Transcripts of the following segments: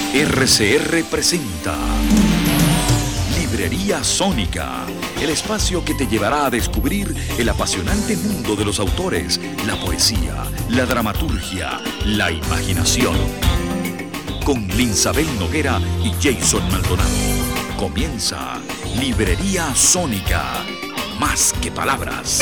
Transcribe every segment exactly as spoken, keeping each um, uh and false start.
R C R presenta Librería Sónica, el espacio que te llevará a descubrir el apasionante mundo de los autores, la poesía, la dramaturgia, la imaginación. Con Linsabel Noguera y Jason Maldonado. Comienza Librería Sónica, más que palabras.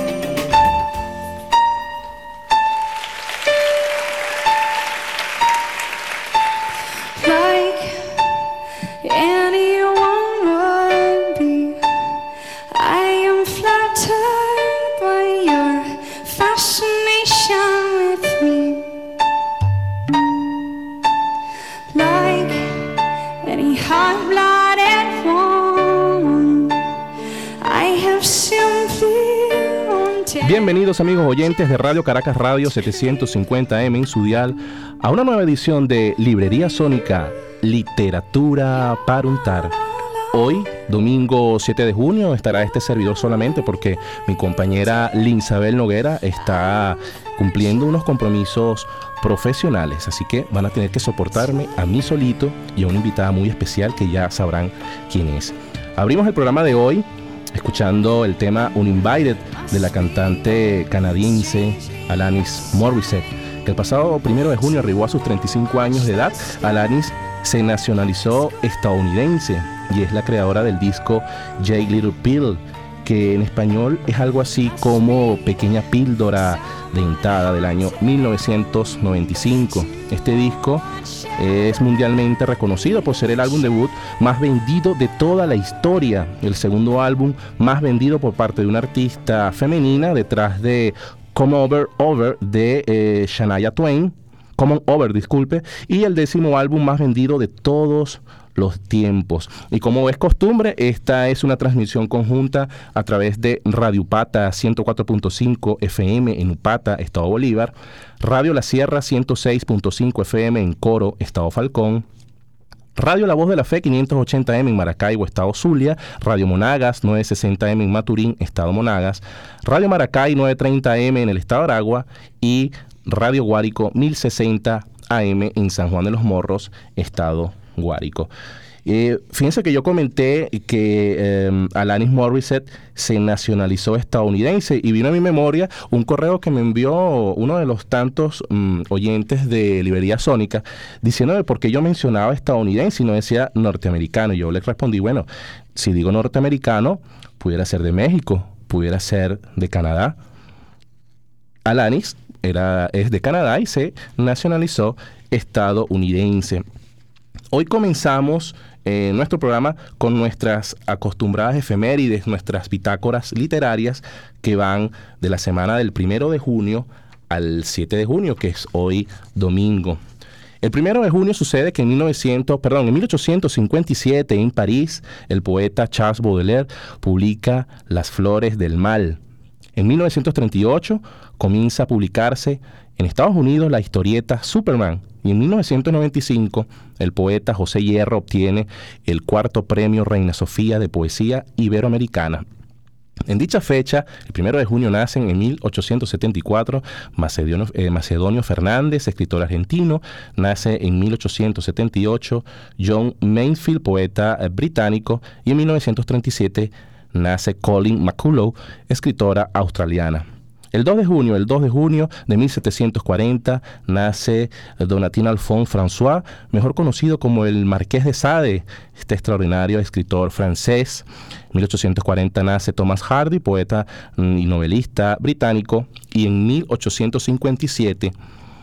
Bienvenidos amigos oyentes de Radio Caracas Radio setecientos cincuenta eme en su dial a una nueva edición de Librería Sónica, Literatura para untar. Hoy, domingo siete de junio, estará este servidor solamente porque mi compañera Linsabel Noguera está cumpliendo unos compromisos profesionales, así que van a tener que soportarme a mí solito y a una invitada muy especial que ya sabrán quién es. Abrimos el programa de hoy escuchando el tema Uninvited de la cantante canadiense Alanis Morissette, que el pasado primero de junio arribó a sus treinta y cinco años de edad. Alanis se nacionalizó estadounidense y es la creadora del disco J. Little Pill, que en español es algo así como Pequeña Píldora Dentada, del año mil novecientos noventa y cinco. Este disco es mundialmente reconocido por ser el álbum debut más vendido de toda la historia, el segundo álbum más vendido por parte de una artista femenina detrás de Come Over Over de eh, Shania Twain, Come On Over, disculpe, y el décimo álbum más vendido de todos los tiempos. Y como es costumbre, esta es una transmisión conjunta a través de Radio Upata ciento cuatro punto cinco F M en Upata, Estado Bolívar, Radio La Sierra ciento seis punto cinco F M en Coro, Estado Falcón, Radio La Voz de la Fe quinientos ochenta eme en Maracaibo, Estado Zulia, Radio Monagas novecientos sesenta eme en Maturín, Estado Monagas, Radio Maracay novecientos treinta eme en el Estado Aragua y Radio Guárico mil sesenta A M en San Juan de los Morros, Estado Guárico. Eh, fíjense que yo comenté que eh, Alanis Morissette se nacionalizó estadounidense y vino a mi memoria un correo que me envió uno de los tantos um, oyentes de Librería Sónica diciéndome por qué yo mencionaba estadounidense y no decía norteamericano. Y yo le respondí, bueno, si digo norteamericano, pudiera ser de México, pudiera ser de Canadá. Alanis era, es de Canadá y se nacionalizó estadounidense. Hoy comenzamos eh, nuestro programa con nuestras acostumbradas efemérides, nuestras bitácoras literarias que van de la semana del primero de junio al siete de junio, que es hoy domingo. El primero de junio sucede que en, mil novecientos, perdón, en mil ochocientos cincuenta y siete en París, el poeta Charles Baudelaire publica Las Flores del Mal. En mil novecientos treinta y ocho comienza a publicarse en Estados Unidos la historieta Superman. Y en mil novecientos noventa y cinco, el poeta José Hierro obtiene el cuarto premio Reina Sofía de Poesía Iberoamericana. En dicha fecha, el primero de junio nacen en mil ochocientos setenta y cuatro Macedonio, eh, Macedonio Fernández, escritor argentino. Nace en mil ochocientos setenta y ocho John Mansfield, poeta eh, británico. Y en mil novecientos treinta y siete nace Colleen McCullough, escritora australiana. El dos de junio, el dos de junio de mil setecientos cuarenta, nace Donatien Alphonse François, mejor conocido como el Marqués de Sade, este extraordinario escritor francés. En mil ochocientos cuarenta nace Thomas Hardy, poeta y novelista británico. Y en mil ochocientos cincuenta y siete,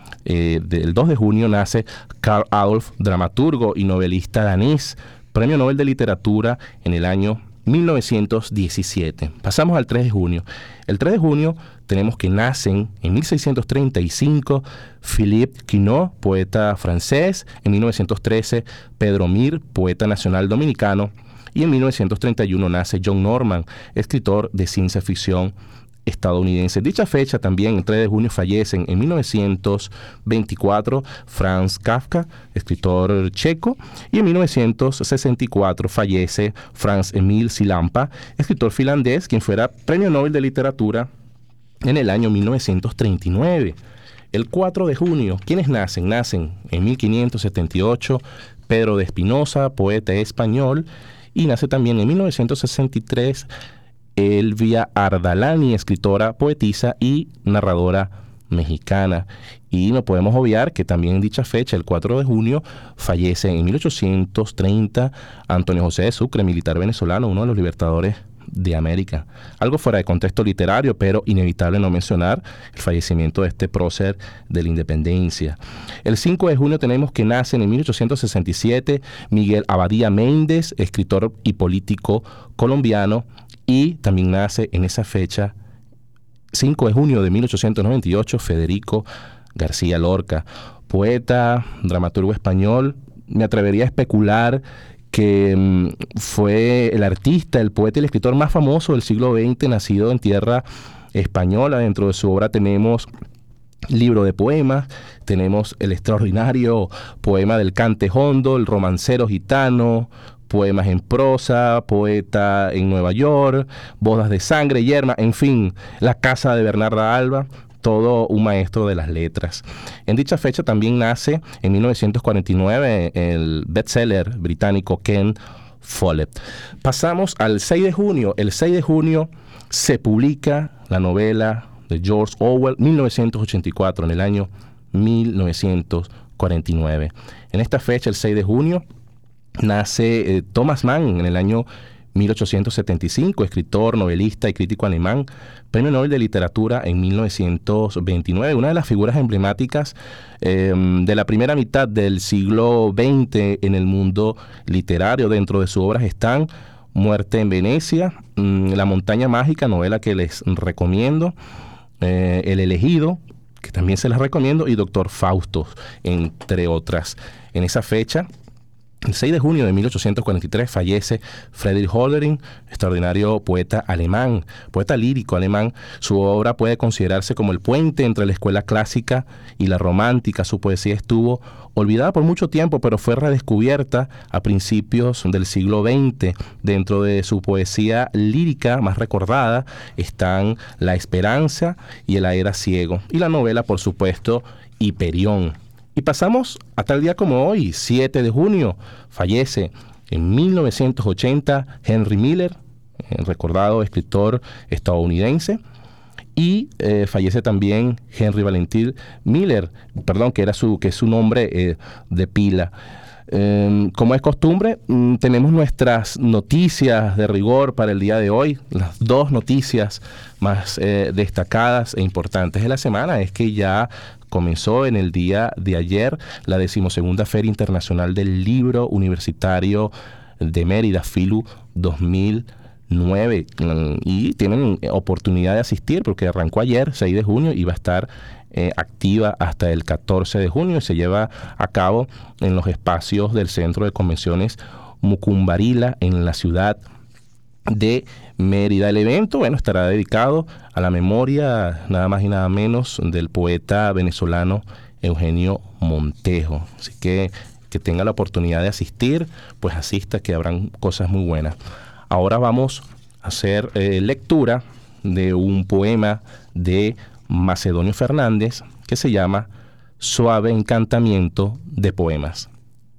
eh, el dos de junio, nace Carl Adolf, dramaturgo y novelista danés, Premio Nobel de Literatura en el año mil novecientos diecisiete. Pasamos al tres de junio. El tres de junio tenemos que nacen en mil seiscientos treinta y cinco Philippe Quinault, poeta francés. En mil novecientos trece Pedro Mir, poeta nacional dominicano. Y en mil novecientos treinta y uno nace John Norman, escritor de ciencia ficción estadounidense. Dicha fecha también, el tres de junio, fallecen en mil novecientos veinticuatro Franz Kafka, escritor checo, y en mil novecientos sesenta y cuatro fallece Franz Emil Cilampa, escritor finlandés, quien fuera Premio Nobel de Literatura en el año mil novecientos treinta y nueve. El cuatro de junio, ¿quiénes nacen? Nacen en mil quinientos setenta y ocho Pedro de Espinosa, poeta español, y nace también en mil novecientos sesenta y tres Elvia Ardalani, escritora, poetisa y narradora mexicana. Y no podemos obviar que también en dicha fecha, el cuatro de junio, fallece en mil ochocientos treinta Antonio José de Sucre, militar venezolano, uno de los libertadores de América. Algo fuera de contexto literario, pero inevitable no mencionar el fallecimiento de este prócer de la independencia. El cinco de junio tenemos que nace en mil ochocientos sesenta y siete Miguel Abadía Méndez, escritor y político colombiano, y también nace en esa fecha, cinco de junio de mil ochocientos noventa y ocho, Federico García Lorca, poeta, dramaturgo español. Me atrevería a especular que um, fue el artista, el poeta y el escritor más famoso del siglo veinte, nacido en tierra española. Dentro de su obra tenemos libro de poemas, tenemos el extraordinario poema del Cante Hondo, el romancero gitano, poemas en prosa, poeta en Nueva York, bodas de sangre, yerma, en fin, la casa de Bernarda Alba, todo un maestro de las letras. En dicha fecha también nace en mil novecientos cuarenta y nueve el bestseller británico Ken Follett. Pasamos al seis de junio. El seis de junio se publica la novela de George Orwell, mil novecientos ochenta y cuatro, en el año mil novecientos cuarenta y nueve. En esta fecha, el seis de junio, nace eh, Thomas Mann en el año mil ochocientos setenta y cinco, escritor, novelista y crítico alemán, premio Nobel de Literatura en mil novecientos veintinueve, una de las figuras emblemáticas eh, de la primera mitad del siglo veinte en el mundo literario. Dentro de sus obras están Muerte en Venecia, mmm, La montaña mágica, novela que les recomiendo, eh, El elegido, que también se les recomiendo, y Doctor Faustus, entre otras. En esa fecha, el seis de junio de mil ochocientos cuarenta y tres, fallece Friedrich Hölderlin, extraordinario poeta alemán, poeta lírico alemán. Su obra puede considerarse como el puente entre la escuela clásica y la romántica. Su poesía estuvo olvidada por mucho tiempo, pero fue redescubierta a principios del siglo veinte. Dentro de su poesía lírica más recordada están La Esperanza y El aire ciego, y la novela, por supuesto, Hiperión. Y pasamos a tal día como hoy, siete de junio, fallece en mil novecientos ochenta Henry Miller, el recordado escritor estadounidense, y eh, fallece también Henry Valentin Miller, perdón, que era su, que es su nombre eh, de pila. Eh, como es costumbre, mm, tenemos nuestras noticias de rigor para el día de hoy. Las dos noticias más eh, destacadas e importantes de la semana es que ya comenzó en el día de ayer la decimosegunda Feria Internacional del Libro Universitario de Mérida, FILU dos mil nueve, y tienen oportunidad de asistir porque arrancó ayer, seis de junio, y va a estar eh, activa hasta el catorce de junio, y se lleva a cabo en los espacios del Centro de Convenciones Mucumbarila en la ciudad de Mérida. El evento, bueno, estará dedicado a la memoria, nada más y nada menos, del poeta venezolano Eugenio Montejo. Así que que tenga la oportunidad de asistir, pues asista, que habrán cosas muy buenas. Ahora vamos a hacer eh, lectura de un poema de Macedonio Fernández que se llama Suave encantamiento de poemas.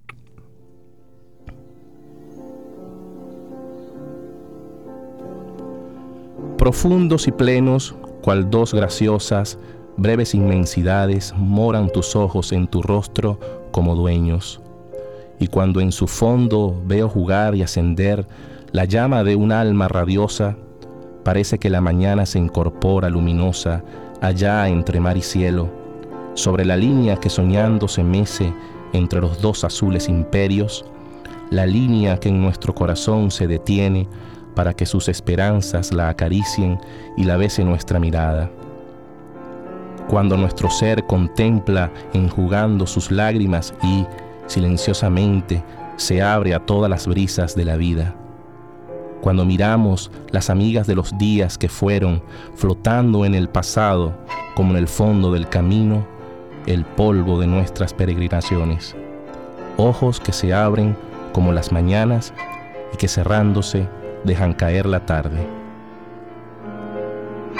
Profundos y plenos, cual dos graciosas, breves inmensidades, moran tus ojos en tu rostro como dueños. Y cuando en su fondo veo jugar y ascender la llama de un alma radiosa, parece que la mañana se incorpora luminosa allá entre mar y cielo, sobre la línea que soñando se mece entre los dos azules imperios, la línea que en nuestro corazón se detiene para que sus esperanzas la acaricien y la bese nuestra mirada. Cuando nuestro ser contempla enjugando sus lágrimas y, silenciosamente, se abre a todas las brisas de la vida. Cuando miramos las amigas de los días que fueron flotando en el pasado, como en el fondo del camino, el polvo de nuestras peregrinaciones. Ojos que se abren como las mañanas y que cerrándose dejan caer la tarde.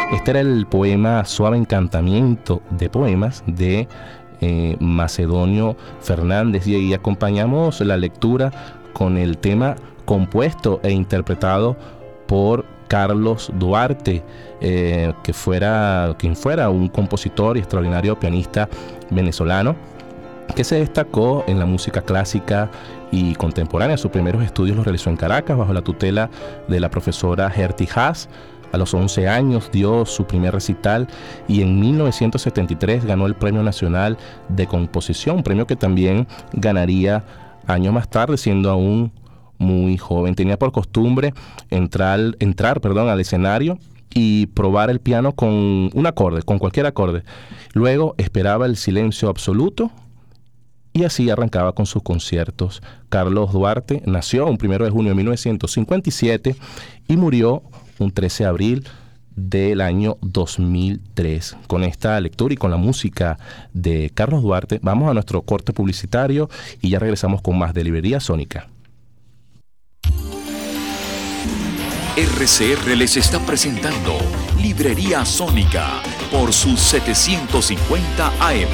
Este era el poema Suave Encantamiento de Poemas de eh, Macedonio Fernández, y, y acompañamos la lectura con el tema compuesto e interpretado por Carlos Duarte, eh, que fuera, quien fuera un compositor y extraordinario pianista venezolano, que se destacó en la música clásica y contemporánea. Sus primeros estudios los realizó en Caracas bajo la tutela de la profesora Gertie Haas. A los once años dio su primer recital y en mil novecientos setenta y tres ganó el Premio Nacional de Composición, un premio que también ganaría años más tarde, siendo aún muy joven. Tenía por costumbre entrar, entrar perdón, al escenario y probar el piano con un acorde, con cualquier acorde. Luego esperaba el silencio absoluto y así arrancaba con sus conciertos. Carlos Duarte nació un primero de junio de mil novecientos cincuenta y siete y murió un trece de abril del año dos mil tres. Con esta lectura y con la música de Carlos Duarte, vamos a nuestro corte publicitario y ya regresamos con más de Librería Sónica. R C R les está presentando Librería Sónica por sus setecientos cincuenta A M.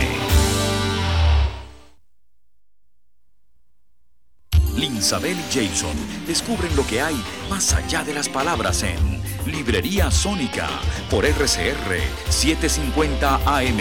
Linsabel y Jason descubren lo que hay más allá de las palabras en Librería Sónica por R C R setecientos cincuenta A M.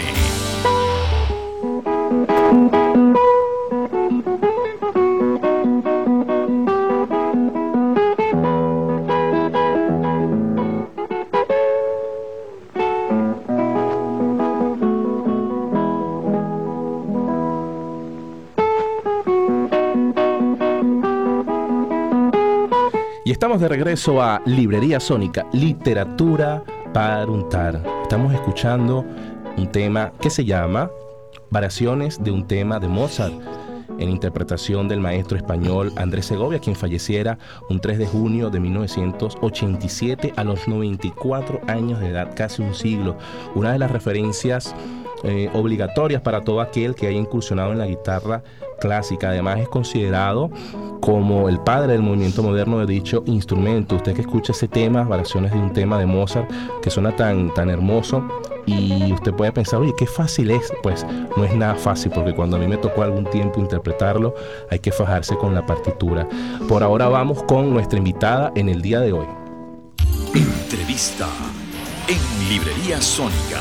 Y estamos de regreso a Librería Sónica, literatura para untar. Estamos escuchando un tema que se llama Variaciones de un tema de Mozart, en interpretación del maestro español Andrés Segovia, quien falleciera un tres de junio de mil novecientos ochenta y siete a los noventa y cuatro años de edad, casi un siglo. Una de las referencias eh, obligatorias para todo aquel que haya incursionado en la guitarra clásica. Además es considerado como el padre del movimiento moderno de dicho instrumento. Usted que escucha ese tema, variaciones de un tema de Mozart, que suena tan, tan hermoso, y usted puede pensar, oye, qué fácil es. Pues no es nada fácil, porque cuando a mí me tocó algún tiempo interpretarlo, hay que fajarse con la partitura. Por ahora vamos con nuestra invitada en el día de hoy. Entrevista en Librería Sónica.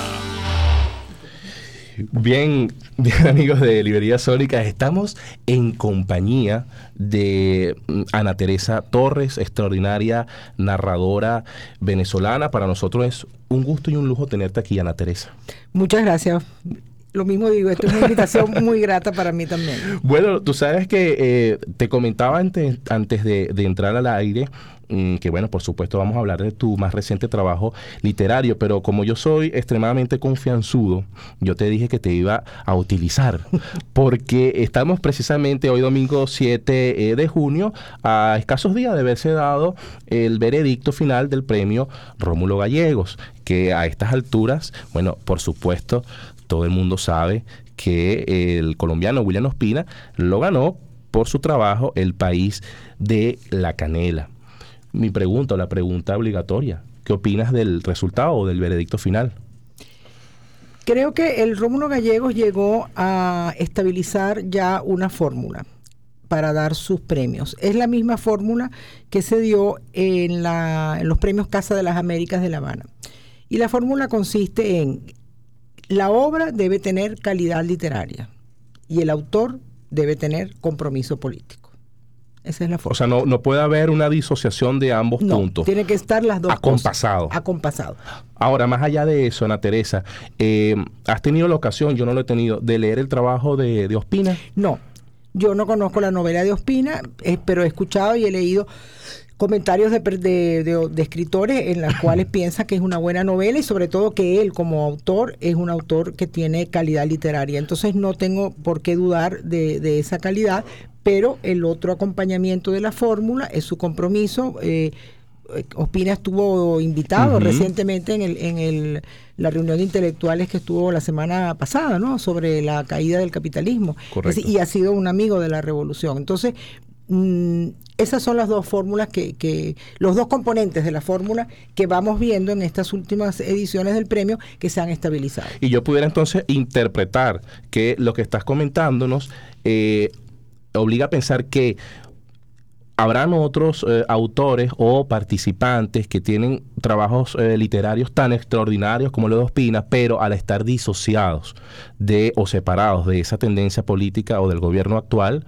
Bien, bien, amigos de Librería Sónica, estamos en compañía de Ana Teresa Torres, extraordinaria narradora venezolana. Para nosotros es un gusto y un lujo tenerte aquí, Ana Teresa. Muchas gracias. Lo mismo digo, esto es una invitación muy grata para mí también. Bueno, tú sabes que eh, te comentaba antes, antes de, de entrar al aire, mmm, que bueno, por supuesto vamos a hablar de tu más reciente trabajo literario, pero como yo soy extremadamente confianzudo, yo te dije que te iba a utilizar, porque estamos precisamente hoy domingo siete de junio, a escasos días de haberse dado el veredicto final del premio Rómulo Gallegos, que a estas alturas, bueno, por supuesto, todo el mundo sabe que el colombiano William Ospina lo ganó por su trabajo El País de la Canela. Mi pregunta, la pregunta obligatoria, ¿qué opinas del resultado o del veredicto final? Creo que el Rómulo Gallegos llegó a estabilizar ya una fórmula para dar sus premios. Es la misma fórmula que se dio en, la, en los premios Casa de las Américas de La Habana. Y la fórmula consiste en: la obra debe tener calidad literaria y el autor debe tener compromiso político. Esa es la forma. O sea, no, no puede haber una disociación de ambos no, puntos. Tiene que estar las dos acompasado. cosas. Acompasado. Ahora, más allá de eso, Ana Teresa, eh, ¿has tenido la ocasión, yo no lo he tenido, de leer el trabajo de, de Ospina? No, yo no conozco la novela de Ospina, eh, pero he escuchado y he leído comentarios de, de, de, de escritores en los cuales piensa que es una buena novela y sobre todo que él como autor es un autor que tiene calidad literaria. Entonces no tengo por qué dudar de, de esa calidad, pero el otro acompañamiento de la fórmula es su compromiso. Eh, Ospina estuvo invitado uh-huh. recientemente en, el, en el, la reunión de intelectuales que estuvo la semana pasada, ¿no? Sobre la caída del capitalismo. Correcto. Es, y ha sido un amigo de la revolución. Entonces, Mm, esas son las dos fórmulas que, que, los dos componentes de la fórmula que vamos viendo en estas últimas ediciones del premio que se han estabilizado. Y yo pudiera entonces interpretar que lo que estás comentándonos eh, obliga a pensar que habrán otros eh, autores o participantes que tienen trabajos eh, literarios tan extraordinarios como los de Ospina, pero al estar disociados de o separados de esa tendencia política o del gobierno actual,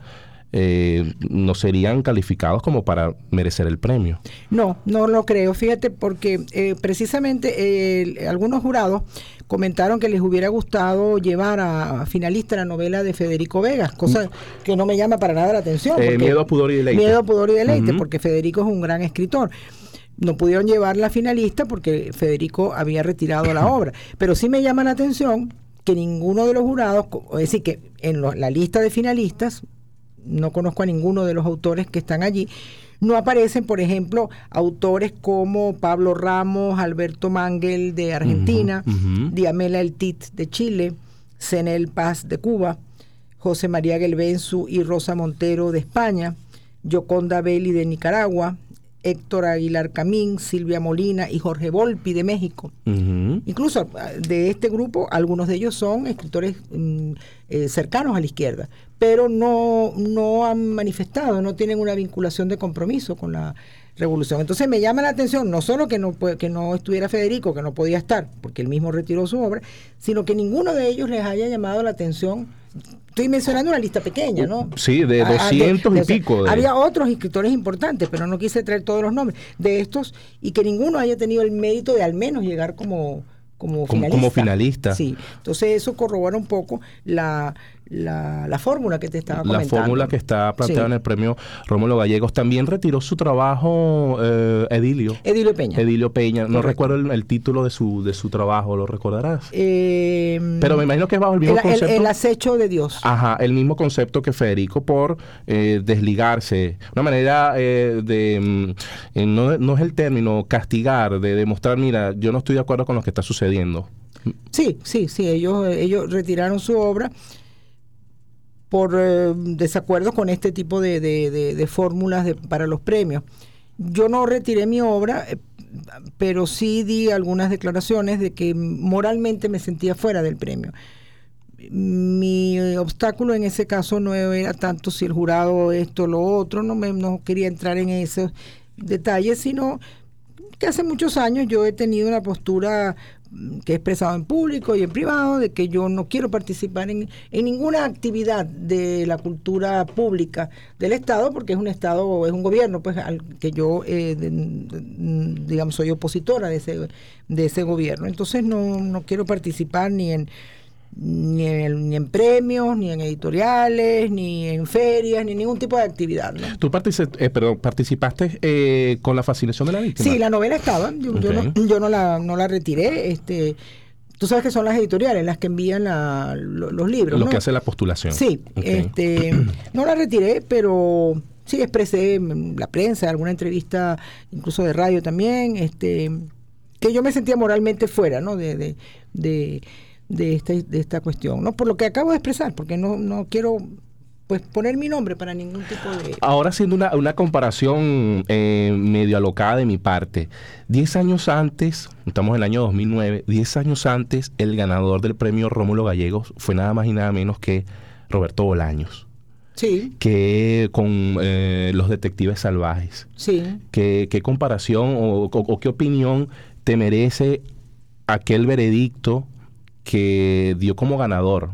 eh, no serían calificados como para merecer el premio. No, no lo creo, fíjate, porque eh, precisamente eh, algunos jurados comentaron que les hubiera gustado llevar a, a finalista la novela de Federico Vegas, cosa que no me llama para nada la atención. Eh, miedo, pudor y deleite. Miedo, pudor y deleite, uh-huh. porque Federico es un gran escritor. No pudieron llevarla a finalista porque Federico había retirado la obra, pero sí me llama la atención que ninguno de los jurados, es decir, que en lo, la lista de finalistas, no conozco a ninguno de los autores que están allí, no aparecen, por ejemplo, autores como Pablo Ramos, Alberto Mangel de Argentina, uh-huh, uh-huh. Diamela Eltit de Chile, Zenel Paz de Cuba, José María Gelbenzu y Rosa Montero de España, Yoconda Belli de Nicaragua, Héctor Aguilar Camín, Silvia Molina y Jorge Volpi de México. Uh-huh. Incluso de este grupo, algunos de ellos son escritores mm, eh, cercanos a la izquierda, pero no, no han manifestado, no tienen una vinculación de compromiso con la revolución. Entonces me llama la atención, no solo que no, que no estuviera Federico, que no podía estar, porque él mismo retiró su obra, sino que ninguno de ellos les haya llamado la atención. Estoy mencionando una lista pequeña, ¿no? Sí, de doscientos de, de, y pico. De... Había otros escritores importantes, pero no quise traer todos los nombres de estos, y que ninguno haya tenido el mérito de al menos llegar como, como, como finalista. Como finalista. Sí, entonces eso corrobora un poco la... La, la fórmula que te estaba comentando. La fórmula que está planteada sí. en el premio Rómulo Gallegos. También retiró su trabajo eh, Edilio. Edilio Peña. Edilio Peña. No Correcto. recuerdo el, el título de su de su trabajo, ¿lo recordarás? Eh, Pero me imagino que es bajo el mismo el, concepto. El, el acecho de Dios. Ajá, el mismo concepto que Federico por eh, desligarse. Una manera eh, de, eh, no, no es el término, castigar, de demostrar, mira, yo no estoy de acuerdo con lo que está sucediendo. Sí, sí, sí, ellos, ellos retiraron su obra por eh, desacuerdo con este tipo de, de, de, de fórmulas de, para los premios. Yo no retiré mi obra, eh, pero sí di algunas declaraciones de que moralmente me sentía fuera del premio. Mi eh, obstáculo en ese caso no era tanto si el jurado esto o lo otro, no, me, no quería entrar en esos detalles, sino que hace muchos años yo he tenido una postura que he expresado en público y en privado, de que yo no quiero participar en, en ninguna actividad de la cultura pública del Estado, porque es un Estado, es un gobierno, pues al que yo, eh, de, de, digamos, soy opositora de ese, de ese gobierno. Entonces no, no quiero participar ni en Ni en, ni en premios, ni en editoriales, ni en ferias, ni en ningún tipo de actividad, ¿no? ¿Tú partici- eh, perdón, participaste eh, con la fascinación de la víctima? Sí, la novela estaba, yo, okay. yo, no, yo no, la, no la retiré. Este, tú sabes que son las editoriales las que envían la, lo, los libros, Lo ¿no? que hace la postulación. Sí, okay. este, no la retiré, pero sí expresé en la prensa, alguna entrevista, incluso de radio también, este, que yo me sentía moralmente fuera, ¿no? De... de, de de esta, de esta cuestión, ¿no? Por lo que acabo de expresar, porque no, no quiero pues poner mi nombre para ningún tipo de... Ahora haciendo una, una comparación eh, medio alocada de mi parte, diez años antes, estamos en el año dos mil nueve, diez años antes el ganador del premio Rómulo Gallegos fue nada más y nada menos que Roberto Bolaños. Sí. Que con eh, Los Detectives Salvajes. Sí. ¿Qué, qué comparación o, o, o qué opinión te merece aquel veredicto que dio como ganador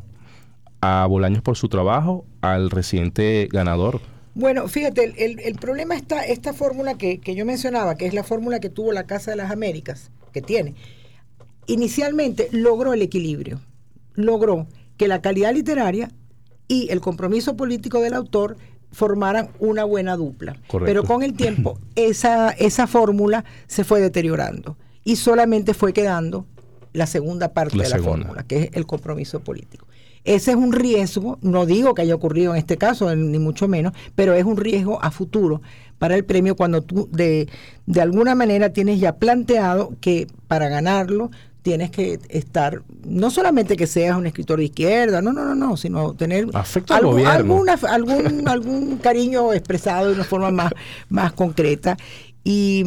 a Bolaños por su trabajo al reciente ganador? Bueno, fíjate, el, el, el problema está, esta fórmula que, que yo mencionaba, que es la fórmula que tuvo la Casa de las Américas, que tiene, inicialmente logró el equilibrio, logró que la calidad literaria y el compromiso político del autor formaran una buena dupla. Correcto. Pero con el tiempo esa, esa fórmula se fue deteriorando y solamente fue quedando la segunda parte la de la segunda. fórmula, que es el compromiso político. Ese es un riesgo, no digo que haya ocurrido en este caso, ni mucho menos, pero es un riesgo a futuro para el premio cuando tú de, de alguna manera tienes ya planteado que para ganarlo tienes que estar, no solamente que seas un escritor de izquierda, no, no, no, no, sino tener algún, alguna, algún, algún cariño expresado de una forma más, más concreta. Y,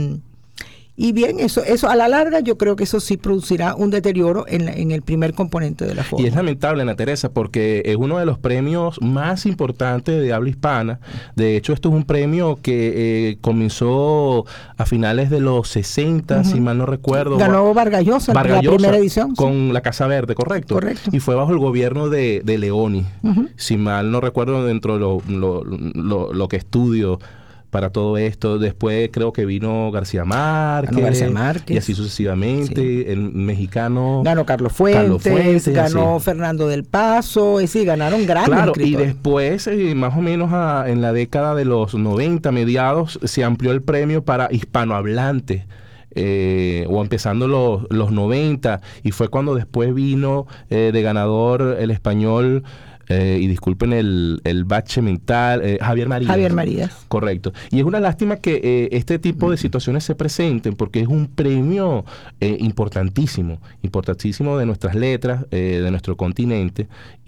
y bien, eso, eso a la larga yo creo que eso sí producirá un deterioro en, la, en el primer componente de la forma. Y es lamentable, Ana Teresa, porque es uno de los premios más importantes de habla hispana. De hecho, esto es un premio que eh, comenzó a finales de los sesenta, uh-huh. si mal no recuerdo. Ganó Vargas Llosa en la primera edición. Con sí. la Casa Verde, correcto. Correcto. Y fue bajo el gobierno de, de Leoni. Uh-huh. Si mal no recuerdo, dentro de lo, lo, lo, lo que estudio para todo esto. Después creo que vino García Márquez, ganó García Márquez. Y así sucesivamente. Sí. El mexicano ganó Carlos Fuentes, Carlos Fuentes ganó así. Fernando del Paso, es decir, ganaron grandes claro, escritores. Y después, eh, más o menos a, en la década de los noventa, mediados, se amplió el premio para hispanohablantes. Eh, o empezando los, los noventa, y fue cuando después vino eh, de ganador el español, eh, y disculpen el, el bache mental, eh, Javier Marías. Javier Marías. Correcto. Y es una lástima que eh, este tipo de situaciones se presenten, porque es un premio eh, importantísimo, importantísimo de nuestras letras, eh, de nuestro continente,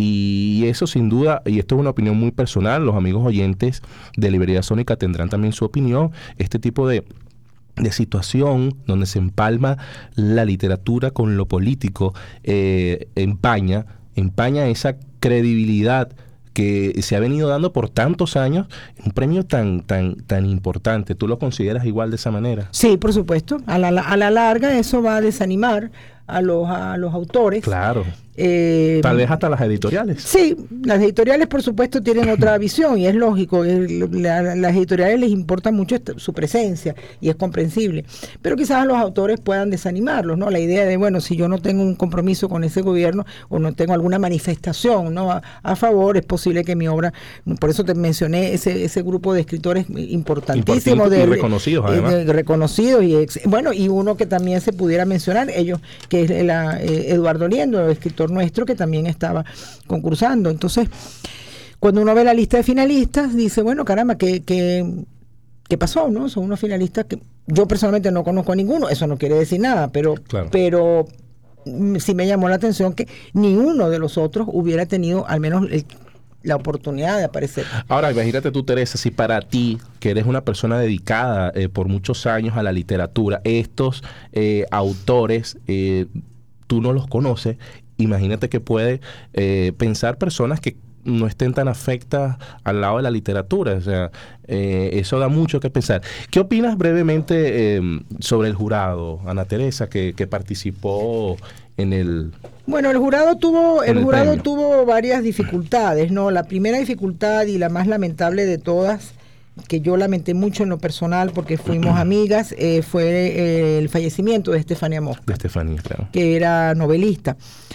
y eso sin duda, y esto es una opinión muy personal, los amigos oyentes de Librería Sónica tendrán también su opinión, este tipo de de situación donde se empalma la literatura con lo político, eh, empaña, empaña esa credibilidad que se ha venido dando por tantos años, un premio tan tan tan importante. ¿Tú lo consideras igual de esa manera? Sí, por supuesto. A la, a la larga eso va a desanimar a los, a los autores. Claro. Eh, Tal vez hasta las editoriales. Sí, las editoriales por supuesto tienen otra visión y es lógico, el, la, las editoriales les importa mucho esta, su presencia y es comprensible, pero quizás los autores puedan desanimarlos, ¿no? La idea de, bueno, si yo no tengo un compromiso con ese gobierno o no tengo alguna manifestación, ¿no? a, a favor, es posible que mi obra, por eso te mencioné ese, ese grupo de escritores importantísimos, de, y reconocidos además. De, de reconocidos y ex, bueno, y uno que también se pudiera mencionar, ellos, que es la, eh, Eduardo Liendo, el escritor nuestro que también estaba concursando. Entonces, cuando uno ve la lista de finalistas, dice, bueno, caramba, ¿qué, qué, qué pasó? ¿No? Son unos finalistas que yo personalmente no conozco a ninguno, eso no quiere decir nada, pero, claro. pero sí me llamó la atención que ni uno de los otros hubiera tenido al menos el, la oportunidad de aparecer. Ahora, imagínate tú, Teresa, si para ti, que eres una persona dedicada eh, por muchos años a la literatura, estos eh, autores, eh, tú no los conoces, imagínate que puede eh, pensar personas que no estén tan afectas al lado de la literatura. O sea, eh, eso da mucho que pensar. ¿Qué opinas brevemente eh, sobre el jurado, Ana Teresa, que, que participó en el... Bueno, el jurado tuvo el, el jurado premio. tuvo varias dificultades, ¿no? La primera dificultad y la más lamentable de todas, que yo lamenté mucho en lo personal porque fuimos amigas, eh, fue eh, el fallecimiento de Estefanía Mosca. De Estefanía, claro. Que era novelista.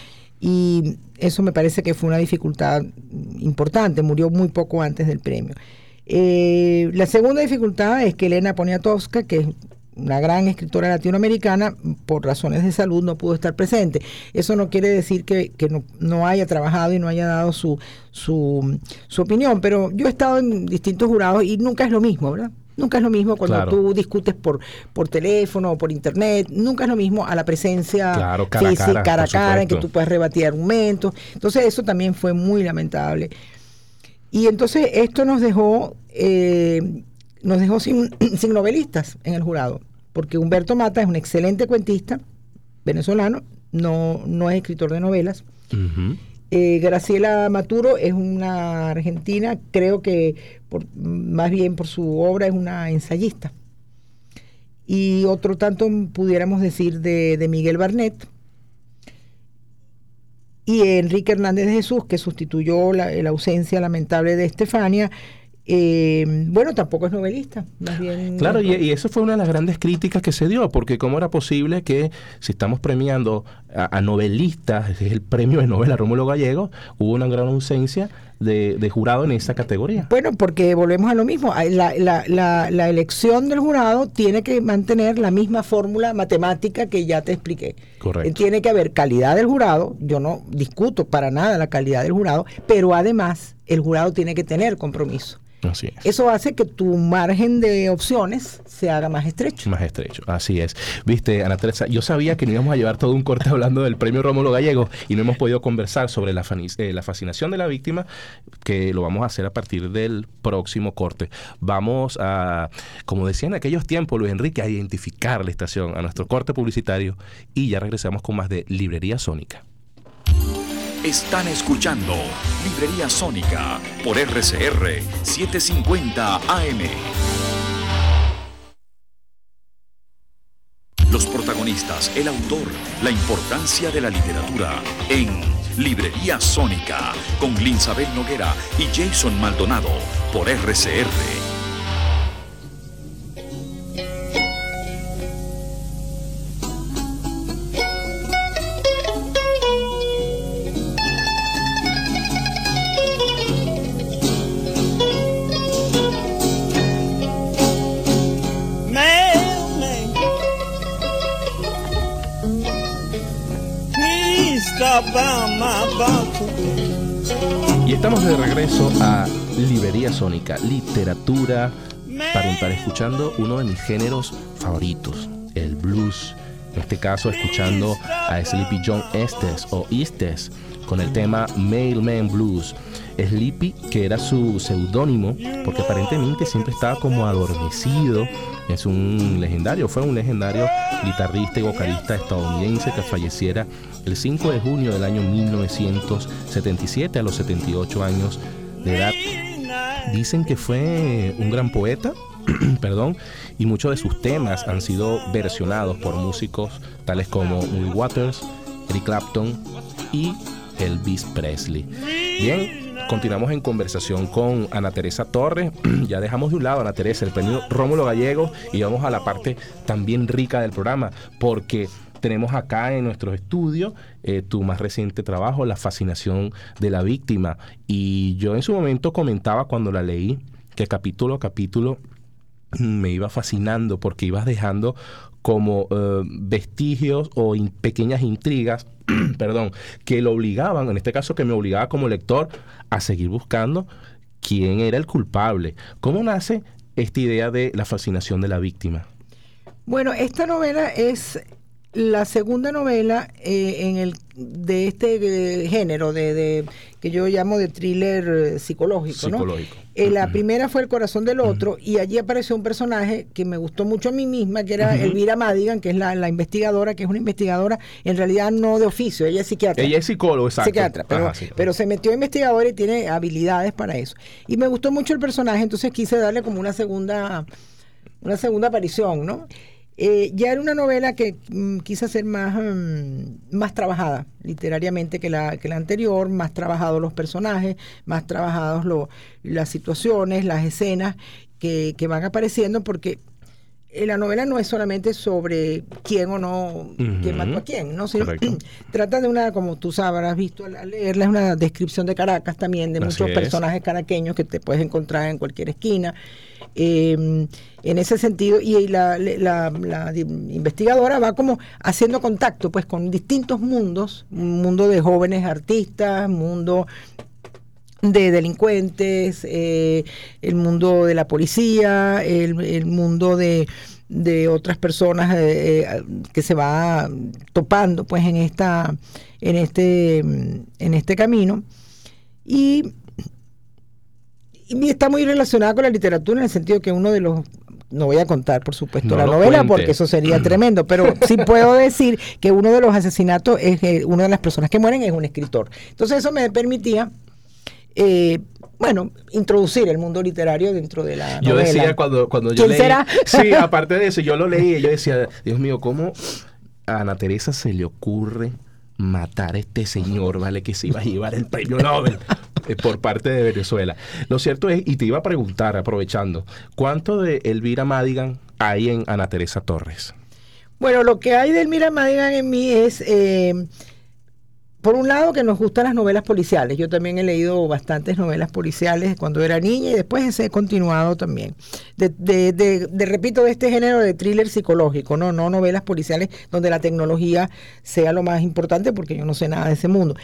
Y eso me parece que fue una dificultad importante, murió muy poco antes del premio. Eh, la segunda dificultad es que Elena Poniatowska, que es una gran escritora latinoamericana, por razones de salud no pudo estar presente. Eso no quiere decir que, que no, no haya trabajado y no haya dado su, su, su opinión, pero yo he estado en distintos jurados y nunca es lo mismo, ¿verdad? Nunca es lo mismo cuando claro. tú discutes por, por teléfono o por internet, nunca es lo mismo a la presencia claro, cara física, cara, cara a cara, en que tú puedes rebatir argumentos. Entonces eso también fue muy lamentable. Y entonces esto nos dejó, eh, nos dejó sin, sin novelistas en el jurado, porque Humberto Mata es un excelente cuentista venezolano, no, no es escritor de novelas. Uh-huh. Eh, Graciela Maturo es una argentina, creo que por, más bien por su obra es una ensayista. Y otro tanto pudiéramos decir de, de Miguel Barnett. Y Enrique Hernández de Jesús, que sustituyó la, la ausencia lamentable de Estefanía. Eh, bueno, tampoco es novelista, más bien. Claro, y, y eso fue una de las grandes críticas que se dio, porque cómo era posible que si estamos premiando a, a novelistas, es el premio de novela Rómulo Gallego, hubo una gran ausencia de, de jurado en esa categoría. Bueno, porque volvemos a lo mismo, la, la, la, la elección del jurado tiene que mantener la misma fórmula matemática que ya te expliqué. Correcto. Tiene que haber calidad del jurado, yo no discuto para nada la calidad del jurado, pero además el jurado tiene que tener compromiso. Así es. Eso hace que tu margen de opciones se haga más estrecho. Más estrecho, así es. Viste, Ana Teresa, yo sabía que no íbamos a llevar todo un corte hablando del premio Rómulo Gallegos y no hemos podido conversar sobre la, eh, la fascinación de la víctima, que lo vamos a hacer a partir del próximo corte. Vamos a, como decía en aquellos tiempos Luis Enrique, a identificar la estación, a nuestro corte publicitario, y ya regresamos con más de Librería Sónica. Están escuchando Librería Sónica por R C R setecientos cincuenta A M. Los protagonistas, el autor, la importancia de la literatura en Librería Sónica con Linsabel Noguera y Jason Maldonado por R C R. Y estamos de regreso a Librería Sónica, literatura para estar escuchando uno de mis géneros favoritos, el blues. En este caso, escuchando a Sleepy John Estes o Estes con el tema Mailman Blues. Sleepy, que era su seudónimo, porque aparentemente siempre estaba como adormecido. Es un legendario, fue un legendario guitarrista y vocalista estadounidense que falleciera el cinco de junio del año mil novecientos setenta y siete a los setenta y ocho años de edad. Dicen que fue un gran poeta, perdón, y muchos de sus temas han sido versionados por músicos tales como Muddy Waters, Eric Clapton y Elvis Presley. Bien, continuamos en conversación con Ana Teresa Torres. Ya dejamos de un lado, Ana Teresa, el premio Rómulo Gallegos, y vamos a la parte también rica del programa, porque tenemos acá en nuestros estudios eh, tu más reciente trabajo, La fascinación de la víctima. Y yo en su momento comentaba cuando la leí que capítulo a capítulo me iba fascinando, porque ibas dejando como eh, vestigios o in, pequeñas intrigas perdón, que lo obligaban, en este caso que me obligaba como lector, a seguir buscando quién era el culpable. ¿Cómo nace esta idea de la fascinación de la víctima? Bueno, esta novela es la segunda novela eh, en el de este eh, género de, de que yo llamo de thriller eh, psicológico, psicológico. ¿no? Eh, la uh-huh. primera fue El corazón del otro, uh-huh. y allí apareció un personaje que me gustó mucho a mí misma, que era uh-huh. Elvira Madigan, que es la, la investigadora, que es una investigadora en realidad no de oficio, ella es psiquiatra. Ella es psicóloga, exacto. Psiquiatra, pero, Ajá, sí. pero se metió investigadora y tiene habilidades para eso. Y me gustó mucho el personaje, entonces quise darle como una segunda, una segunda aparición, ¿no? Eh, ya era una novela que mm, quise hacer más, um, más trabajada literariamente que la, que la anterior, más trabajados los personajes, más trabajados lo, las situaciones, las escenas que, que van apareciendo, porque eh, la novela no es solamente sobre quién o no, uh-huh. quién mató a quién, ¿no? Sino, trata de una, como tú sabrás visto al leerla, es una descripción de Caracas también, de Así muchos es. personajes caraqueños que te puedes encontrar en cualquier esquina. Eh, en ese sentido, y la, la, la, la investigadora va como haciendo contacto pues con distintos mundos, un mundo de jóvenes artistas, mundo de delincuentes, eh, el mundo de la policía, el, el mundo de, de otras personas eh, que se va topando pues en esta, en este, en este camino. Y Y está muy relacionada con la literatura en el sentido que uno de los, no voy a contar por supuesto no la novela cuente. Porque eso sería tremendo, pero sí puedo decir que uno de los asesinatos es eh, una de las personas que mueren es un escritor. Entonces eso me permitía eh, bueno, introducir el mundo literario dentro de la yo novela. Yo decía cuando, cuando yo ¿Quién leí, será? Sí, aparte de eso, yo lo leí y yo decía, Dios mío, ¿cómo a Ana Teresa se le ocurre matar a este señor, ¿vale? Que se iba a llevar el premio Nobel eh, por parte de Venezuela. Lo cierto es, y te iba a preguntar, aprovechando, ¿cuánto de Elvira Madigan hay en Ana Teresa Torres? Bueno, lo que hay de Elvira Madigan en mí es, eh, por un lado, que nos gustan las novelas policiales. Yo también he leído bastantes novelas policiales cuando era niña y después he continuado también. De, de, de, de repito, de este género de thriller psicológico, ¿no? No novelas policiales donde la tecnología sea lo más importante, porque yo no sé nada de ese mundo.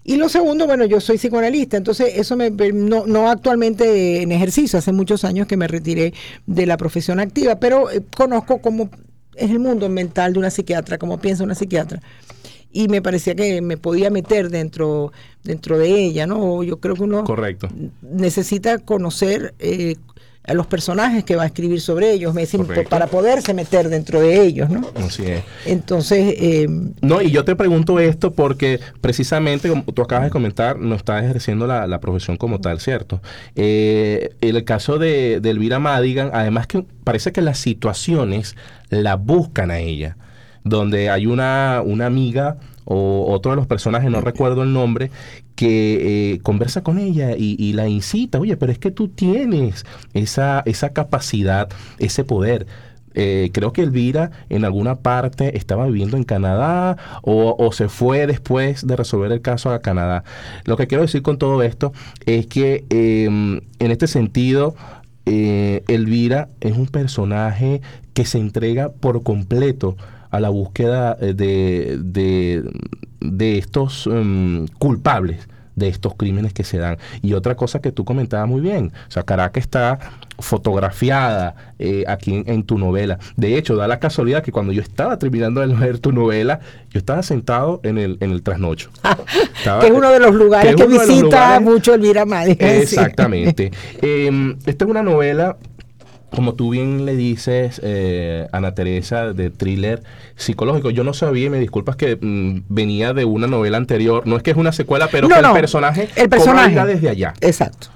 Y lo segundo, bueno, yo soy psicoanalista, entonces eso me no, no actualmente en ejercicio, hace muchos años que me retiré de la profesión activa, pero eh, conozco cómo es el mundo mental de una psiquiatra, cómo piensa una psiquiatra. Y me parecía que me podía meter dentro dentro de ella, ¿no? Yo creo que uno Correcto. necesita conocer eh, a los personajes que va a escribir sobre ellos, me dicen, para poderse meter dentro de ellos, ¿no? Así es. Entonces... Eh, no, y yo te pregunto esto porque precisamente, como tú acabas de comentar, no estás ejerciendo la, la profesión como tal, ¿cierto? Eh, en el caso de, de Elvira Madigan, además que parece que las situaciones la buscan a ella, donde hay una, una amiga o otro de los personajes, no recuerdo el nombre, que eh, conversa con ella y, y la incita, oye, pero es que tú tienes esa, esa capacidad, ese poder. Eh, creo que Elvira en alguna parte estaba viviendo en Canadá o, o se fue después de resolver el caso a Canadá. Lo que quiero decir con todo esto es que eh, en este sentido, eh, Elvira es un personaje que se entrega por completo a la búsqueda de, de, de estos um, culpables de estos crímenes que se dan. Y otra cosa que tú comentabas muy bien, o sea, Caracas está fotografiada eh, aquí en, en tu novela. De hecho, da la casualidad que cuando yo estaba terminando de leer tu novela, yo estaba sentado en el, en el trasnocho. Estaba, que es uno de los lugares que, que visita lugares, mucho Elvira Madigan. Exactamente. Sí. Eh, esta es una novela, como tú bien le dices, eh, Ana Teresa, de thriller psicológico. Yo no sabía, y me disculpas, que mm, venía de una novela anterior. No es que es una secuela, pero no, que no, el personaje el personaje desde allá. Exacto.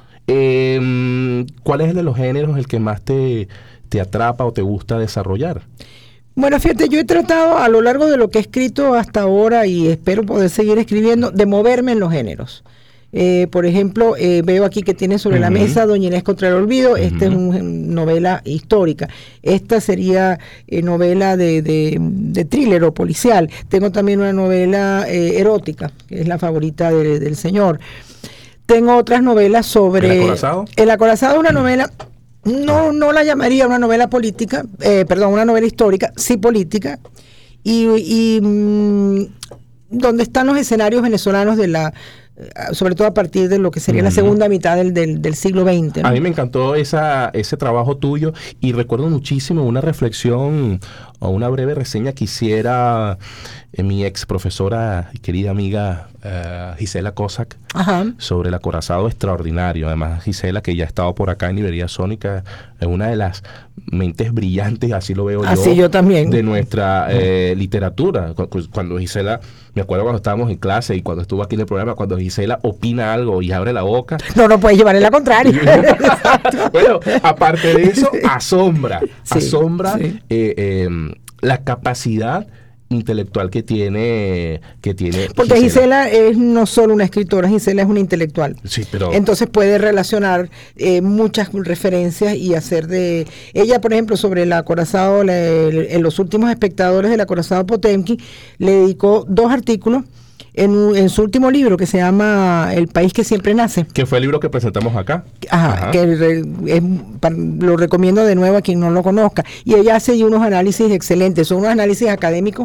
Eh, ¿Cuál es el de los géneros el que más te, te atrapa o te gusta desarrollar? Bueno, fíjate, yo he tratado a lo largo de lo que he escrito hasta ahora, y espero poder seguir escribiendo, de moverme en los géneros. Eh, por ejemplo, eh, veo aquí que tiene sobre uh-huh. la mesa Doña Inés contra el olvido. Uh-huh. Esta es una novela histórica. Esta sería eh, novela de, de, de thriller o policial. Tengo también una novela eh, erótica, que es la favorita de, del señor. Tengo otras novelas sobre... ¿El acorazado? El acorazado es una novela... No, no la llamaría una novela política, eh, perdón, una novela histórica, sí política, y, y mmm, donde están los escenarios venezolanos de la... sobre todo a partir de lo que sería uh-huh. la segunda mitad del, del, del siglo veinte, ¿no? A mí me encantó esa, ese trabajo tuyo, y recuerdo muchísimo una reflexión o una breve reseña que hiciera eh, mi ex profesora y querida amiga uh, Gisela Cossack uh-huh. sobre el acorazado extraordinario. Además, Gisela, que ya ha estado por acá en Librería Sónica, es una de las mentes brillantes, así lo veo así yo, yo también. de nuestra eh, literatura. Cuando Gisela, me acuerdo cuando estábamos en clase y cuando estuvo aquí en el programa, cuando Gisela opina algo y abre la boca. No, no puedes llevarle la contraria. Bueno, aparte de eso, asombra, sí, asombra sí. Eh, eh, la capacidad intelectual que tiene que tiene porque Gisela. Gisela es no solo una escritora, Gisela es una intelectual. Sí, pero entonces puede relacionar eh, muchas referencias y hacer de ella, por ejemplo, sobre el acorazado, le, en los últimos espectadores del acorazado Potemkin, le dedicó dos artículos en, en su último libro, que se llama El país que siempre nace, que fue el libro que presentamos acá. Ajá, Ajá. que re, es, para, lo recomiendo de nuevo a quien no lo conozca, y ella hace unos análisis excelentes, son unos análisis académicos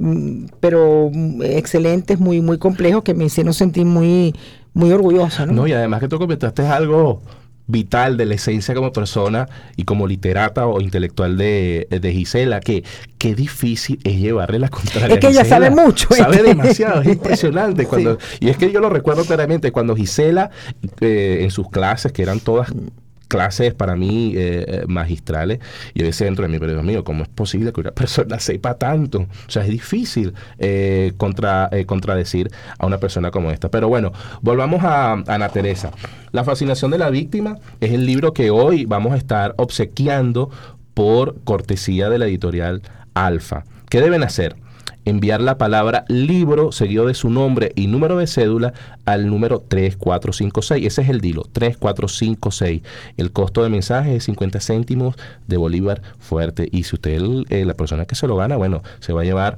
pero excelentes, muy muy complejos, que me hicieron sentir muy muy orgullosa, ¿no? No, y además que tú comentaste algo vital de la esencia como persona y como literata o intelectual de, de Gisela, que qué difícil es llevarle la contraria. Es que ella sabe mucho. Sabe ¿eh? demasiado, es impresionante. Cuando, sí. Y es que yo lo recuerdo claramente, cuando Gisela, eh, en sus clases, que eran todas clases para mí eh, magistrales, yo decía dentro de mí, pero Dios mío, ¿cómo es posible que una persona sepa tanto? O sea, es difícil eh, contra, eh, contradecir a una persona como esta. Pero bueno, volvamos a, a Ana Teresa. La fascinación de la víctima es el libro que hoy vamos a estar obsequiando por cortesía de la editorial Alfa. ¿Qué deben hacer? Enviar la palabra libro seguido de su nombre y número de cédula al número tres cuatro cinco seis. Ese es el D I L O, tres cuatro cinco seis. El costo de mensaje es cincuenta céntimos de bolívar fuerte. Y si usted, eh, la persona que se lo gana, bueno, se va a llevar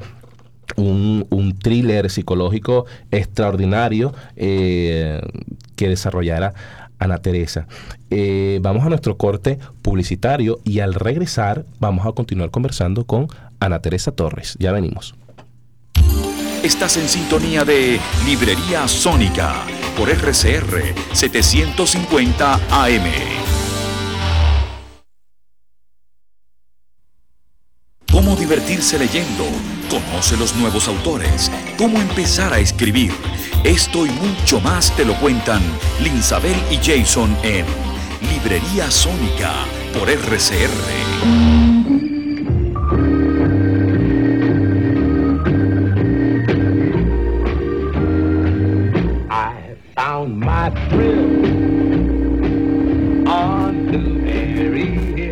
un, un thriller psicológico extraordinario eh, que desarrollará Ana Teresa. Eh, vamos a nuestro corte publicitario y al regresar vamos a continuar conversando con Ana Teresa Torres. Ya venimos. Estás en sintonía de Librería Sónica por R C R setecientos cincuenta A M. Cómo divertirse leyendo, conoce los nuevos autores, cómo empezar a escribir. Esto y mucho más te lo cuentan Linsabel y Jason en Librería Sónica por R C R. I found my thrill on Blueberry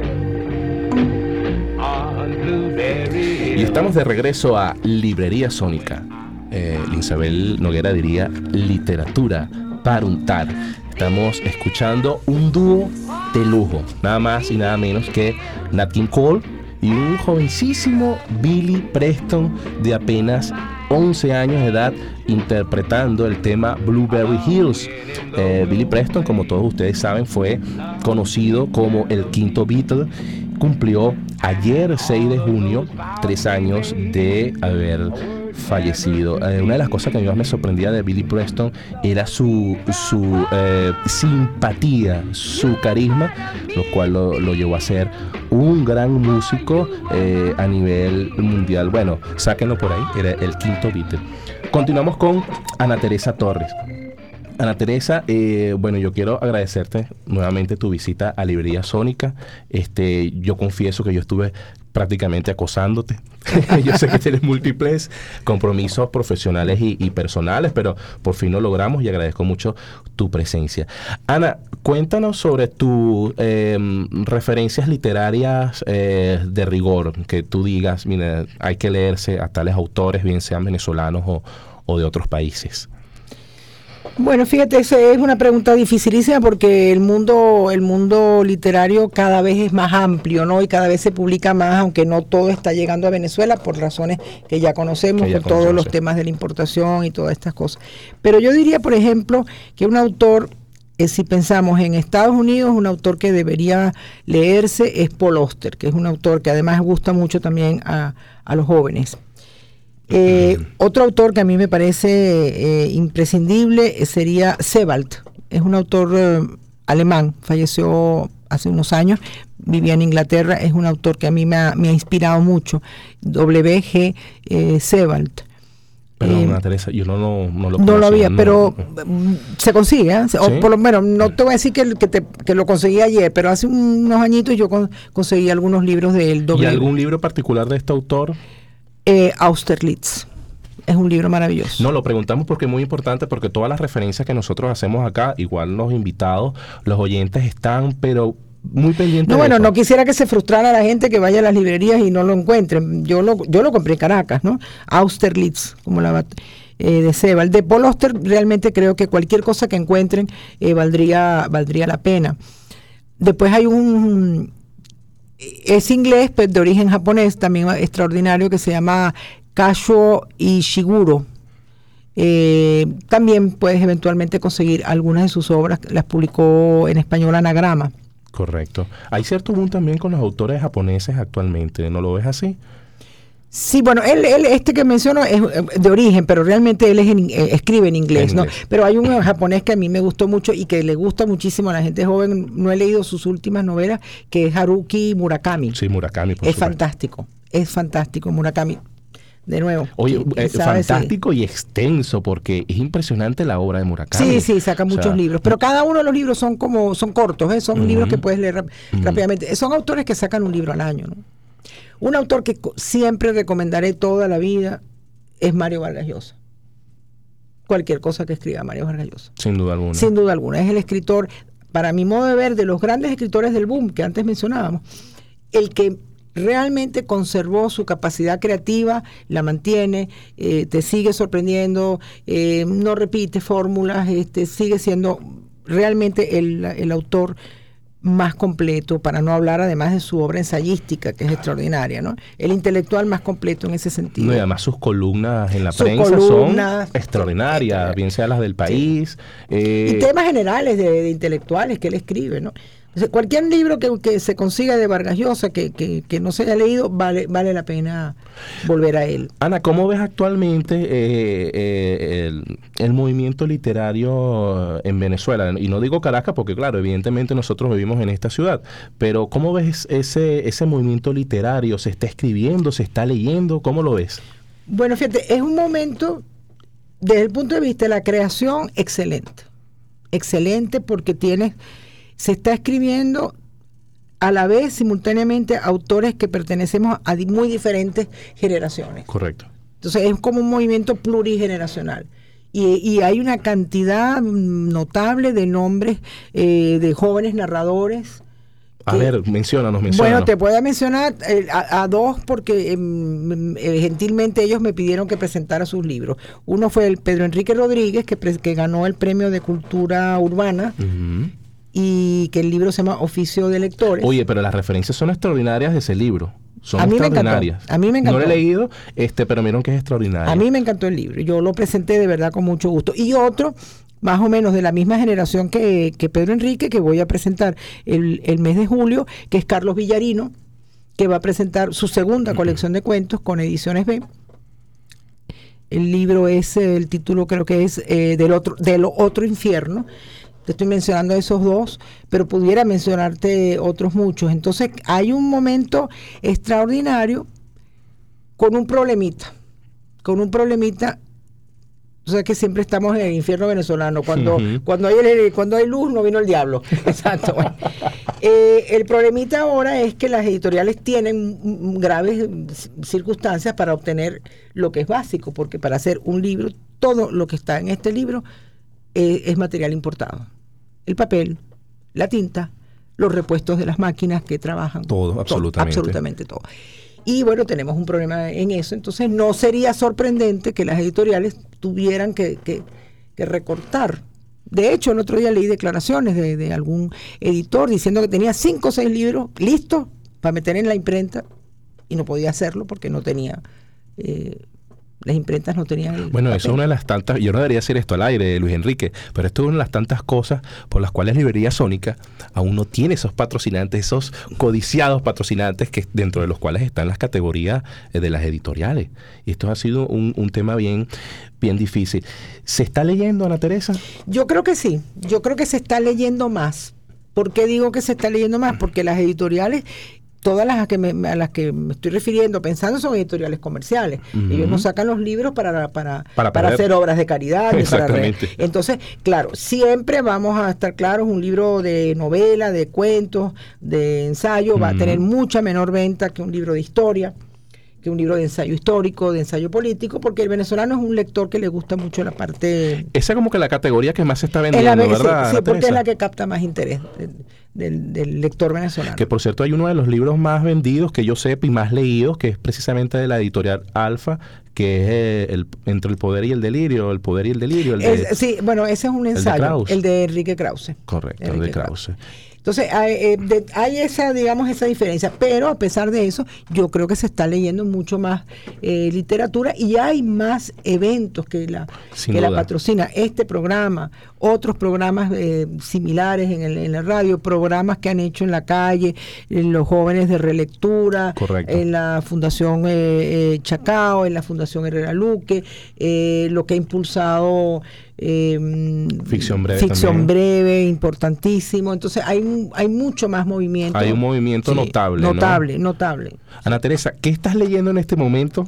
Hill, on Blueberry Hill. Y estamos de regreso a Librería Sónica. Eh, Linsabel Noguera diría literatura para untar. Estamos escuchando un dúo de lujo, nada más y nada menos que Nat King Cole y un jovencísimo Billy Preston de apenas once años de edad interpretando el tema Blueberry Hills. Eh, Billy Preston, como todos ustedes saben, fue conocido como el quinto Beatle. Cumplió ayer, seis de junio, tres años de haber fallecido. Eh, una de las cosas que a mí más me sorprendía de Billy Preston era su, su eh, simpatía, su carisma, lo cual lo, lo llevó a ser un gran músico eh, a nivel mundial. Bueno, sáquenlo por ahí, era el quinto Beatle. Continuamos con Ana Teresa Torres. Ana Teresa, eh, bueno, yo quiero agradecerte nuevamente tu visita a Librería Sónica. Este, yo confieso que yo estuve prácticamente acosándote. Yo sé que tienes múltiples compromisos profesionales y, y personales, pero por fin lo logramos y agradezco mucho tu presencia. Ana, cuéntanos sobre tus eh, referencias literarias eh, de rigor, que tú digas, mira, hay que leerse a tales autores, bien sean venezolanos o, o de otros países. Bueno, fíjate, esa es una pregunta dificilísima porque el mundo, el mundo literario cada vez es más amplio, ¿no? Y cada vez se publica más, aunque no todo está llegando a Venezuela por razones que ya conocemos, que ya por todos conocemos, los sí. temas de la importación y todas estas cosas. Pero yo diría, por ejemplo, que un autor, eh, si pensamos en Estados Unidos, un autor que debería leerse es Paul Auster, que es un autor que además gusta mucho también a, a los jóvenes. Eh, otro autor que a mí me parece eh, imprescindible sería Sebald. Es un autor eh, alemán, falleció hace unos años, vivía en Inglaterra, es un autor que a mí me ha, me ha inspirado mucho, W G Eh, Sebald. Perdón, Eh, Ana Teresa, yo no, no, no lo no conocía, lo había, no, pero no. se consigue, ¿eh? O ¿Sí? por lo menos, no te voy a decir que, que, te, que lo conseguí ayer, pero hace unos añitos yo con, conseguí algunos libros del ¿Y algún libro particular de este autor? Eh, Austerlitz. Es un libro maravilloso. No, lo preguntamos porque es muy importante, porque todas las referencias que nosotros hacemos acá, igual los invitados, los oyentes están, pero muy pendientes No, de bueno, eso. no quisiera que se frustrara la gente que vaya a las librerías y no lo encuentren. Yo lo, yo lo compré en Caracas, ¿no? Austerlitz, como la eh, de Sebald. De Paul Auster, realmente creo que cualquier cosa que encuentren eh, valdría, valdría la pena. Después hay un... Es inglés, pero de origen japonés, también extraordinario, que se llama Kazuo Ishiguro. Eh, también puedes eventualmente conseguir algunas de sus obras, las publicó en español Anagrama. Correcto. Hay cierto boom también con los autores japoneses actualmente, ¿no lo ves así? Sí, bueno, él, él este que menciono es de origen, pero realmente él es en, eh, escribe en inglés, En ¿no? inglés. Pero hay un japonés que a mí me gustó mucho y que le gusta muchísimo a la gente joven. No he leído sus últimas novelas, que es Haruki Murakami. Sí, Murakami, por Es supuesto. fantástico, es fantástico Murakami. De nuevo. Oye, ¿quién eh, sabe si- fantástico y extenso, porque es impresionante la obra de Murakami. Sí, sí, saca O muchos sea, libros, pero cada uno de los libros son como son cortos, ¿eh? Son Ujú. libros que puedes leer rap- Ujú. rápidamente. Son autores que sacan un libro al año, ¿no? Un autor que co- siempre recomendaré toda la vida es Mario Vargas Llosa. Cualquier cosa que escriba Mario Vargas Llosa. sin duda alguna. Sin duda alguna, es el escritor, para mi modo de ver, de los grandes escritores del boom que antes mencionábamos, el que realmente conservó su capacidad creativa, la mantiene, eh, te sigue sorprendiendo, eh, no repite fórmulas, este, sigue siendo realmente el, el autor más completo, para no hablar además de su obra ensayística, que es extraordinaria, ¿no? El intelectual más completo en ese sentido. No, y además sus columnas en la Sus prensa columnas, son extraordinarias, bien sean las del país. eh, Y temas generales de, de intelectuales que él escribe, ¿no? Cualquier libro que, que se consiga de Vargas Llosa que, que, que no se haya leído, vale, vale la pena volver a él. Ana, ¿cómo ves actualmente eh, eh, el, el movimiento literario en Venezuela? Y no digo Caracas porque, claro, evidentemente nosotros vivimos en esta ciudad, pero ¿cómo ves ese, ese movimiento literario? ¿Se está escribiendo? ¿Se está leyendo? ¿Cómo lo ves? Bueno, fíjate, es un momento, desde el punto de vista de la creación, excelente. Excelente porque tienes... Se está escribiendo a la vez, simultáneamente, autores que pertenecemos a di- muy diferentes generaciones. Correcto. Entonces es como un movimiento plurigeneracional. Y, y hay una cantidad notable de nombres eh, de jóvenes narradores. A que, ver, menciónanos, menciónanos. Bueno, te voy a mencionar eh, a, a dos porque eh, gentilmente ellos me pidieron que presentara sus libros. Uno fue el Pedro Enrique Rodríguez, que, pre- que ganó el Premio de Cultura Urbana. Uh-huh. Y que el libro se llama Oficio de Lectores. Oye, pero las referencias son extraordinarias de ese libro. Son a mí extraordinarias. Me encantó. A mí me encantó. No lo he leído, este, pero miren que es extraordinario. A mí me encantó el libro. Yo lo presenté de verdad con mucho gusto. Y otro, más o menos de la misma generación que, que Pedro Enrique, que voy a presentar el, el mes de julio, que es Carlos Villarino, que va a presentar su segunda colección de cuentos con Ediciones B. El libro es, el título creo que es eh, del otro, del otro infierno. Te estoy mencionando esos dos, pero pudiera mencionarte otros muchos. Entonces hay un momento extraordinario con un problemita, con un problemita, o sea que siempre estamos en el infierno venezolano, cuando, uh-huh. cuando, hay, el, cuando hay luz no vino el diablo. Exacto. Bueno. Eh, el problemita ahora es que las editoriales tienen graves circunstancias para obtener lo que es básico, porque para hacer un libro, todo lo que está en este libro Eh, es material importado. El papel, la tinta, los repuestos de las máquinas que trabajan. Todo, absolutamente. Todo, absolutamente todo. Y bueno, tenemos un problema en eso. Entonces no sería sorprendente que las editoriales tuvieran que, que, que recortar. De hecho, el otro día leí declaraciones de, de algún editor diciendo que tenía cinco o seis libros listos para meter en la imprenta y no podía hacerlo porque no tenía... Eh, las imprentas no tenían el Bueno, papel. eso es una de las tantas, yo no debería decir esto al aire, Luis Enrique, pero esto es una de las tantas cosas por las cuales Librería Sónica aún no tiene esos patrocinantes, esos codiciados patrocinantes que dentro de los cuales están las categorías eh, de las editoriales. Y esto ha sido un, un tema bien, bien difícil. ¿Se está leyendo, Ana Teresa? Yo creo que sí, yo creo que se está leyendo más. ¿Por qué digo que se está leyendo más? Porque las editoriales... Todas las que me, a las que me estoy refiriendo, pensando, son editoriales comerciales. Uh-huh. Ellos no sacan los libros para para, para, para hacer obras de caridad. Exactamente. Para Entonces, claro, siempre vamos a estar claros, un libro de novela, de cuentos, de ensayo, uh-huh. va a tener mucha menor venta que un libro de historia, que un libro de ensayo histórico, de ensayo político, porque el venezolano es un lector que le gusta mucho la parte... Esa es como que la categoría que más se está vendiendo, la, ¿verdad? Sí, sí porque es la que capta más interés del, del, del lector venezolano. Que por cierto hay uno de los libros más vendidos que yo sepa y más leídos, que es precisamente de la editorial Alfa, que es eh, el, Entre el poder y el delirio, el poder y el delirio. El de, es, sí, bueno, ese es un ensayo, el de, el de Enrique Krause. Correcto, Enrique el de Krause. Krause. Entonces hay, eh, de, hay esa, digamos, esa diferencia, pero a pesar de eso, yo creo que se está leyendo mucho más eh, literatura y hay más eventos que la, que la patrocina. Este programa, otros programas eh, similares en, el, en la radio, programas que han hecho en la calle, en los jóvenes de relectura, correcto. En la Fundación eh, eh, Chacao, en la Fundación Herrera Luque, eh, lo que ha impulsado... Eh, ficción breve ficción también. breve, importantísimo. Entonces hay, hay mucho más movimiento. Hay un movimiento sí, notable. Notable, ¿no? notable. Ana Teresa, ¿qué estás leyendo en este momento?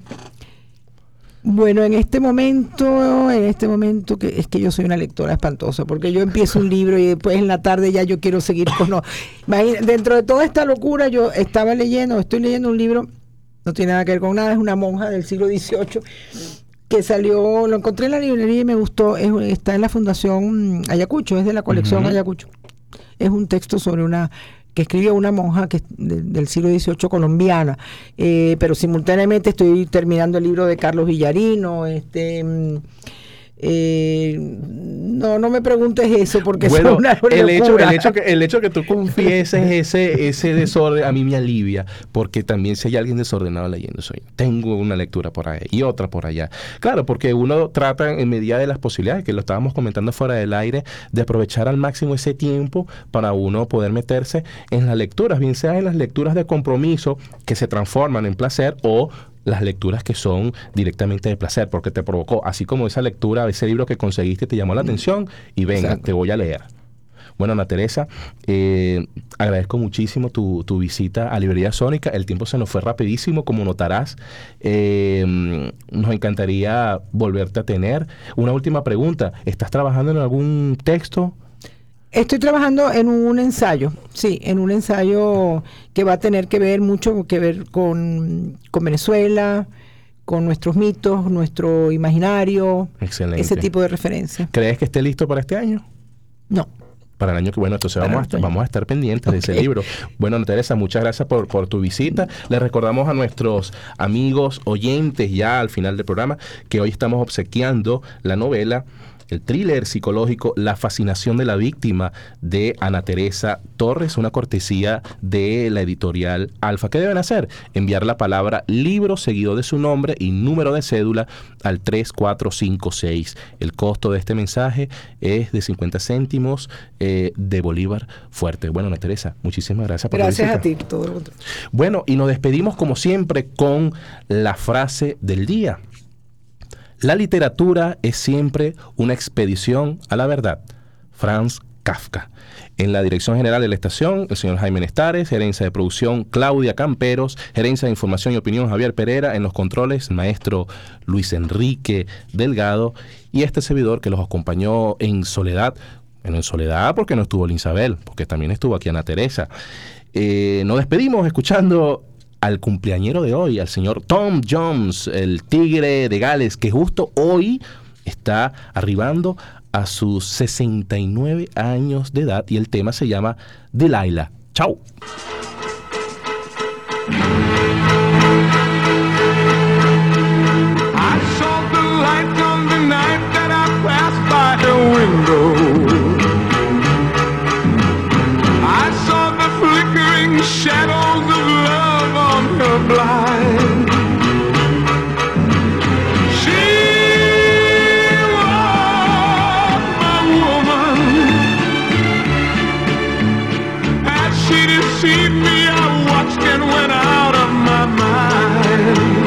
Bueno, en este momento, en este momento que es que yo soy una lectora espantosa, porque yo empiezo un libro y después en la tarde ya yo quiero seguir con... No, dentro de toda esta locura yo estaba leyendo, estoy leyendo un libro, no tiene nada que ver con nada, es una monja del siglo dieciocho, que salió, lo encontré en la librería y me gustó, es, está en la Fundación Ayacucho, es de la colección uh-huh. Ayacucho. Es un texto sobre una que escribió una monja que de, del siglo dieciocho colombiana, eh, pero simultáneamente estoy terminando el libro de Carlos Villarino, este Eh, no, no me preguntes eso porque Bueno, es una el hecho, locura. el hecho que el hecho que tú confieses ese ese desorden a mí me alivia, porque también si hay alguien desordenado leyendo soy yo. Tengo una lectura por ahí y otra por allá. Claro, porque uno trata en medida de las posibilidades, que lo estábamos comentando fuera del aire, de aprovechar al máximo ese tiempo para uno poder meterse en las lecturas, bien sea en las lecturas de compromiso que se transforman en placer o las lecturas que son directamente de placer, porque te provocó, así como esa lectura, ese libro que conseguiste te llamó la atención y venga, Exacto. te voy a leer. Bueno, Ana Teresa, eh, agradezco muchísimo tu, tu visita a Librería Sónica. El tiempo se nos fue rapidísimo, como notarás. Eh, nos encantaría volverte a tener. Una última pregunta, ¿estás trabajando en algún texto? Estoy trabajando en un ensayo, sí, en un ensayo que va a tener que ver mucho que ver con, con Venezuela, con nuestros mitos, nuestro imaginario, Excelente. ese tipo de referencias. ¿Crees que esté listo para este año? No. Para el año que bueno, entonces Para vamos a, el estar, año. vamos a estar pendientes de ese Ok. libro. Bueno, Ana Teresa, muchas gracias por, por tu visita. Les recordamos a nuestros amigos oyentes ya al final del programa que hoy estamos obsequiando la novela, el thriller psicológico La fascinación de la víctima de Ana Teresa Torres, una cortesía de la editorial Alfa. ¿Qué deben hacer? Enviar la palabra libro seguido de su nombre y número de cédula al tres cuatro cinco seis. El costo de este mensaje es de cincuenta céntimos eh, de Bolívar fuerte. Bueno, Ana Teresa, muchísimas gracias por Gracias la a visita. ti. Todo lo contrario. Bueno, y nos despedimos como siempre con la frase del día. La literatura es siempre una expedición a la verdad. Franz Kafka. En la dirección general de la estación, el señor Jaime Nestares, gerencia de producción Claudia Camperos, gerencia de información y opinión Javier Pereira, en los controles el maestro Luis Enrique Delgado y este servidor que los acompañó en soledad. Bueno, en soledad porque no estuvo Linsabel, porque también estuvo aquí Ana Teresa. Eh, nos despedimos escuchando al cumpleañero de hoy, al señor Tom Jones, el tigre de Gales, que justo hoy está arribando a sus sesenta y nueve años de edad y el tema se llama Delilah. ¡Chao! I saw the light on the night that I passed by her window. I saw the flickering shadows of love on her blind. She was my woman. As she deceived me, I watched and went out of my mind.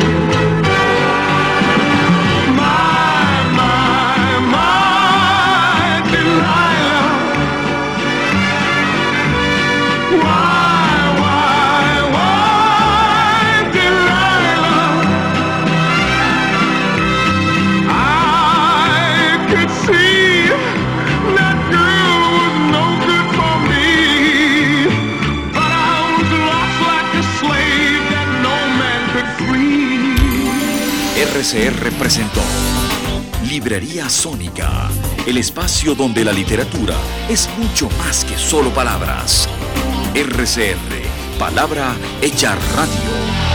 R C R presentó Librería Sónica, el espacio donde la literatura es mucho más que solo palabras. R C R, palabra hecha radio.